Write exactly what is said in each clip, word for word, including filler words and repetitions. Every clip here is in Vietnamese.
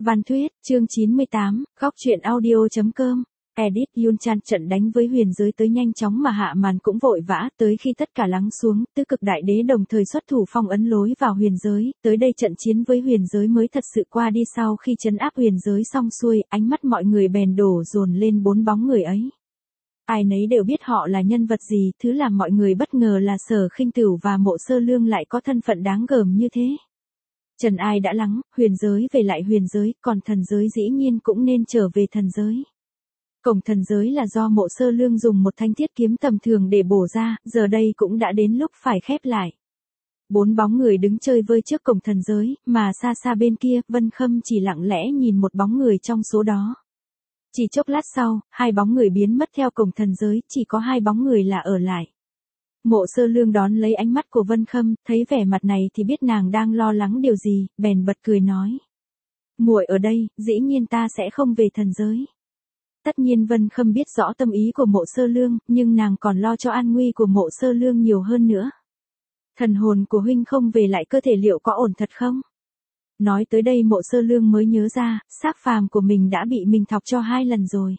Văn Thuyết, chương chín mươi tám, góc truyện audio.com. Edit Yun Chan trận đánh với huyền giới tới nhanh chóng mà hạ màn cũng vội vã, tới khi tất cả lắng xuống, tứ cực đại đế đồng thời xuất thủ phong ấn lối vào huyền giới, tới đây trận chiến với huyền giới mới thật sự qua đi. Sau khi trấn áp huyền giới xong xuôi, ánh mắt mọi người bèn đổ dồn lên bốn bóng người ấy. Ai nấy đều biết họ là nhân vật gì, thứ làm mọi người bất ngờ là Sở Khinh Tửu và Mộ Sơ Lương lại có thân phận đáng gờm như thế. Trần ai đã lắng, huyền giới về lại huyền giới, còn thần giới dĩ nhiên cũng nên trở về thần giới. Cổng thần giới là do Mộ Sơ Lương dùng một thanh thiết kiếm tầm thường để bổ ra, giờ đây cũng đã đến lúc phải khép lại. Bốn bóng người đứng chơi vơi trước cổng thần giới, mà xa xa bên kia, Vân Khâm chỉ lặng lẽ nhìn một bóng người trong số đó. Chỉ chốc lát sau, hai bóng người biến mất theo cổng thần giới, chỉ có hai bóng người là ở lại. Mộ Sơ Lương đón lấy ánh mắt của Vân Khâm, thấy vẻ mặt này thì biết nàng đang lo lắng điều gì, bèn bật cười nói. Muội ở đây, dĩ nhiên ta sẽ không về thần giới. Tất nhiên Vân Khâm biết rõ tâm ý của Mộ Sơ Lương, nhưng nàng còn lo cho an nguy của Mộ Sơ Lương nhiều hơn nữa. Thần hồn của huynh không về lại cơ thể liệu có ổn thật không? Nói tới đây Mộ Sơ Lương mới nhớ ra, xác phàm của mình đã bị mình thọc cho hai lần rồi.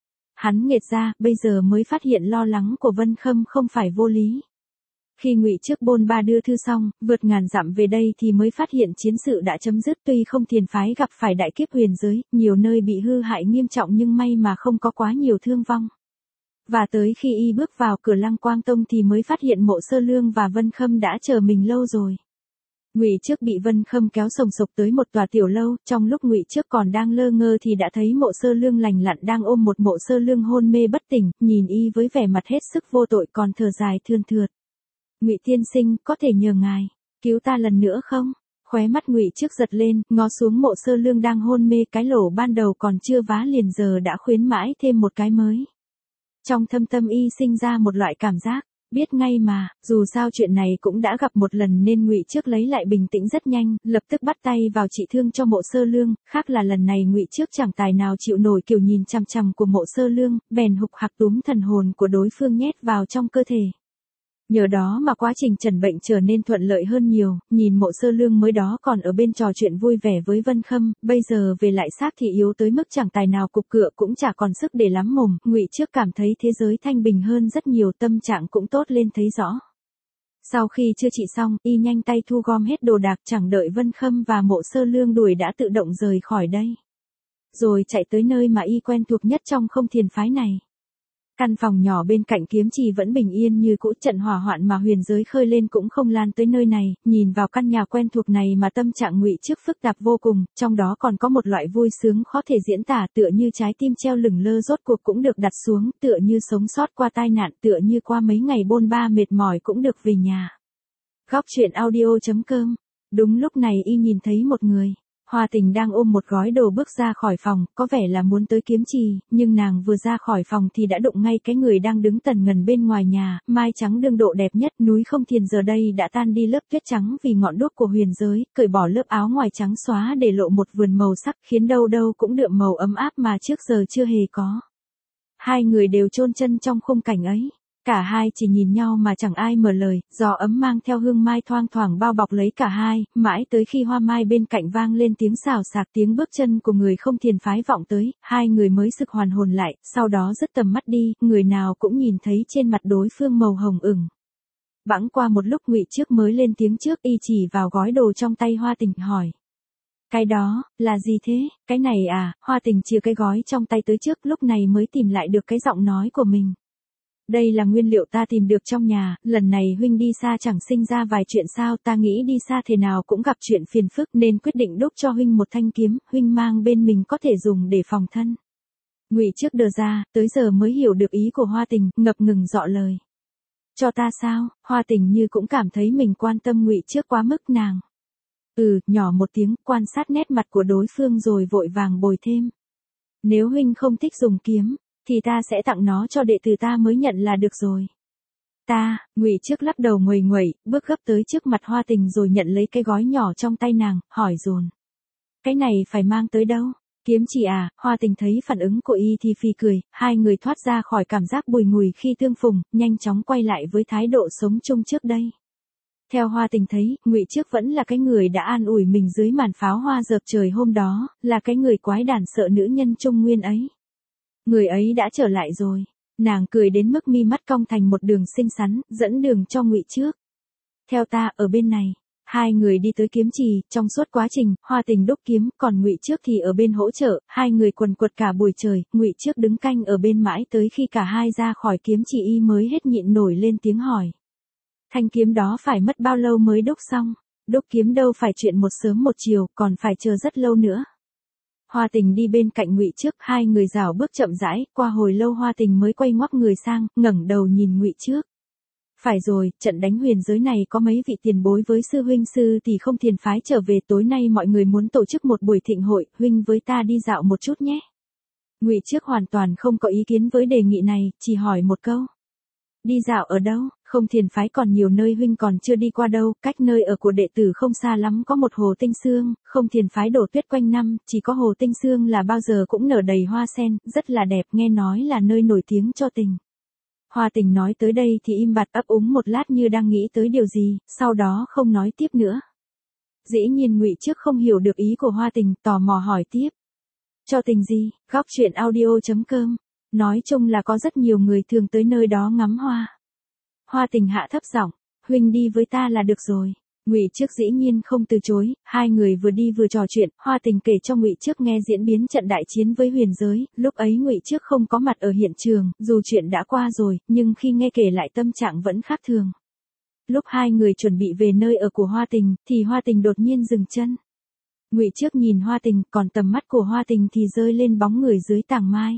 Hắn nghệt ra, bây giờ mới phát hiện lo lắng của Vân Khâm không phải vô lý. Khi Ngụy Trước Bôn Ba đưa thư xong, vượt ngàn dặm về đây thì mới phát hiện chiến sự đã chấm dứt, tuy không thiền phái gặp phải đại kiếp huyền giới, nhiều nơi bị hư hại nghiêm trọng nhưng may mà không có quá nhiều thương vong. Và tới khi y bước vào cửa Lăng Quang Tông thì mới phát hiện Mộ Sơ Lương và Vân Khâm đã chờ mình lâu rồi. Ngụy Trước bị Vân Khâm kéo sồng sộc tới một tòa tiểu lâu, trong lúc Ngụy Trước còn đang lơ ngơ thì đã thấy Mộ Sơ Lương lành lặn đang ôm một Mộ Sơ Lương hôn mê bất tỉnh, nhìn y với vẻ mặt hết sức vô tội còn thở dài thườn thượt. Ngụy tiên sinh, có thể nhờ ngài cứu ta lần nữa không? Khóe mắt Ngụy Trước giật lên, ngó xuống Mộ Sơ Lương đang hôn mê, cái lỗ ban đầu còn chưa vá liền giờ đã khuyến mãi thêm một cái mới. Trong thâm tâm y sinh ra một loại cảm giác, biết ngay mà, dù sao chuyện này cũng đã gặp một lần nên Ngụy Trước lấy lại bình tĩnh rất nhanh, lập tức bắt tay vào trị thương cho Mộ Sơ Lương, khác là lần này Ngụy Trước chẳng tài nào chịu nổi kiểu nhìn chằm chằm của Mộ Sơ Lương, bèn hục hạc túm thần hồn của đối phương nhét vào trong cơ thể. Nhờ đó mà quá trình trần bệnh trở nên thuận lợi hơn nhiều, nhìn Mộ Sơ Lương mới đó còn ở bên trò chuyện vui vẻ với Vân Khâm, bây giờ về lại xác thì yếu tới mức chẳng tài nào cục cựa cũng chả còn sức để lắm mồm. Ngụy Trước cảm thấy thế giới thanh bình hơn rất nhiều, tâm trạng cũng tốt lên thấy rõ. Sau khi chữa trị xong, y nhanh tay thu gom hết đồ đạc, chẳng đợi Vân Khâm và Mộ Sơ Lương đuổi đã tự động rời khỏi đây. Rồi chạy tới nơi mà y quen thuộc nhất trong không thiền phái này. Căn phòng nhỏ bên cạnh kiếm trì vẫn bình yên như cũ, trận hỏa hoạn mà huyền giới khơi lên cũng không lan tới nơi này. Nhìn vào căn nhà quen thuộc này mà tâm trạng Ngụy Trước phức tạp vô cùng, trong đó còn có một loại vui sướng khó thể diễn tả, tựa như trái tim treo lửng lơ rốt cuộc cũng được đặt xuống, tựa như sống sót qua tai nạn, tựa như qua mấy ngày bôn ba mệt mỏi cũng được về nhà. Góc truyện audio.com. Đúng lúc này y nhìn thấy một người. Hoa Tình đang ôm một gói đồ bước ra khỏi phòng, có vẻ là muốn tới kiếm trì, nhưng nàng vừa ra khỏi phòng thì đã đụng ngay cái người đang đứng tần ngần bên ngoài nhà, mai trắng đương độ đẹp nhất núi không thiền giờ đây đã tan đi lớp tuyết trắng vì ngọn đuốc của huyền giới, cởi bỏ lớp áo ngoài trắng xóa để lộ một vườn màu sắc khiến đâu đâu cũng đượm màu ấm áp mà trước giờ chưa hề có. Hai người đều chôn chân trong khung cảnh ấy. Cả hai chỉ nhìn nhau mà chẳng ai mở lời, gió ấm mang theo hương mai thoang thoảng bao bọc lấy cả hai, mãi tới khi hoa mai bên cạnh vang lên tiếng xào xạc, tiếng bước chân của người không thiền phái vọng tới, hai người mới sực hoàn hồn lại, sau đó dứt tầm mắt đi, người nào cũng nhìn thấy trên mặt đối phương màu hồng ửng. Bẵng qua một lúc Ngụy Trước mới lên tiếng trước, y chỉ vào gói đồ trong tay Hoa Tình hỏi. Cái đó, là gì thế? Cái này à? Hoa Tình chia cái gói trong tay tới trước, lúc này mới tìm lại được cái giọng nói của mình. Đây là nguyên liệu ta tìm được trong nhà, lần này huynh đi xa chẳng sinh ra vài chuyện sao, ta nghĩ đi xa thế nào cũng gặp chuyện phiền phức nên quyết định đúc cho huynh một thanh kiếm, huynh mang bên mình có thể dùng để phòng thân. Ngụy Trước đờ ra, tới giờ mới hiểu được ý của Hoa Tình, ngập ngừng dọ lời. Cho ta sao? Hoa Tình như cũng cảm thấy mình quan tâm Ngụy Trước quá mức, nàng. Ừ, nhỏ một tiếng, quan sát nét mặt của đối phương rồi vội vàng bồi thêm. Nếu huynh không thích dùng kiếm, thì ta sẽ tặng nó cho đệ tử ta mới nhận là được rồi. Ta, Ngụy Trước lắc đầu nguầy nguẩy, bước gấp tới trước mặt Hoa Tình rồi nhận lấy cái gói nhỏ trong tay nàng, hỏi dồn. Cái này phải mang tới đâu? Kiếm chỉ à? Hoa Tình thấy phản ứng của y thì phì cười, hai người thoát ra khỏi cảm giác bùi ngùi khi tương phùng, nhanh chóng quay lại với thái độ sống chung trước đây. Theo Hoa Tình thấy, Ngụy Trước vẫn là cái người đã an ủi mình dưới màn pháo hoa dợp trời hôm đó, là cái người quái đản sợ nữ nhân Trung Nguyên ấy. Người ấy đã trở lại rồi. Nàng cười đến mức mi mắt cong thành một đường xinh xắn, dẫn đường cho Ngụy Trước. Theo ta, ở bên này. Hai người đi tới kiếm trì, trong suốt quá trình, Hoa Tình đúc kiếm, còn Ngụy Trước thì ở bên hỗ trợ, hai người quần quật cả buổi trời, Ngụy Trước đứng canh ở bên mãi tới khi cả hai ra khỏi kiếm trì y mới hết nhịn nổi lên tiếng hỏi. Thanh kiếm đó phải mất bao lâu mới đúc xong? Đúc kiếm đâu phải chuyện một sớm một chiều, còn phải chờ rất lâu nữa. Hoa Tình đi bên cạnh Ngụy Trước, hai người rảo bước chậm rãi, qua hồi lâu Hoa Tình mới quay ngoắt người sang, ngẩng đầu nhìn Ngụy Trước. Phải rồi, trận đánh huyền giới này có mấy vị tiền bối với sư huynh sư thì không thiền phái trở về, tối nay mọi người muốn tổ chức một buổi thịnh hội, huynh với ta đi dạo một chút nhé. Ngụy Trước hoàn toàn không có ý kiến với đề nghị này, chỉ hỏi một câu. Đi dạo ở đâu? Không thiền phái còn nhiều nơi huynh còn chưa đi qua đâu, cách nơi ở của đệ tử không xa lắm có một hồ Tinh Xương, không thiền phái đổ tuyết quanh năm, chỉ có hồ Tinh Xương là bao giờ cũng nở đầy hoa sen, rất là đẹp, nghe nói là nơi nổi tiếng cho tình. Hoa Tình nói tới đây thì im bặt ấp úng một lát như đang nghĩ tới điều gì, sau đó không nói tiếp nữa. Dĩ nhiên Ngụy Trước không hiểu được ý của Hoa Tình, tò mò hỏi tiếp. Cho tình gì? Góc truyện audio chấm com. Nói chung là có rất nhiều người thường tới nơi đó ngắm hoa. Hoa Tình hạ thấp giọng, huynh đi với ta là được rồi. Ngụy Trước dĩ nhiên không từ chối, hai người vừa đi vừa trò chuyện, Hoa Tình kể cho Ngụy Trước nghe diễn biến trận đại chiến với huyền giới, lúc ấy Ngụy Trước không có mặt ở hiện trường, dù chuyện đã qua rồi, nhưng khi nghe kể lại tâm trạng vẫn khác thường. Lúc hai người chuẩn bị về nơi ở của Hoa Tình, thì Hoa Tình đột nhiên dừng chân. Ngụy Trước nhìn Hoa Tình, còn tầm mắt của Hoa Tình thì rơi lên bóng người dưới tàng mai.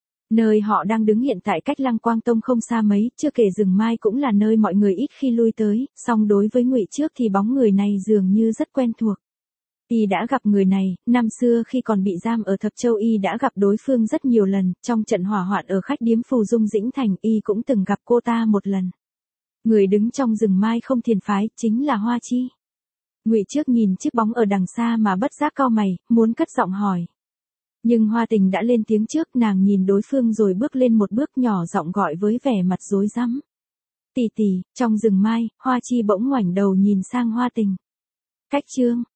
Nơi họ đang đứng hiện tại cách Lăng Quang Tông không xa mấy, chưa kể rừng mai cũng là nơi mọi người ít khi lui tới, song đối với Ngụy Trước thì bóng người này dường như rất quen thuộc. Y đã gặp người này, năm xưa khi còn bị giam ở Thập Châu Y đã gặp đối phương rất nhiều lần, trong trận hỏa hoạn ở khách điếm Phù Dung Dĩnh Thành Y cũng từng gặp cô ta một lần. Người đứng trong rừng mai không thiền phái, chính là Hoa Chi. Ngụy Trước nhìn chiếc bóng ở đằng xa mà bất giác cau mày, muốn cất giọng hỏi. Nhưng Hoa Tình đã lên tiếng trước, nàng nhìn đối phương rồi bước lên một bước nhỏ giọng gọi với vẻ mặt rối rắm. Tỷ tỷ, trong rừng mai, Hoa Chi bỗng ngoảnh đầu nhìn sang Hoa Tình. Cách chương,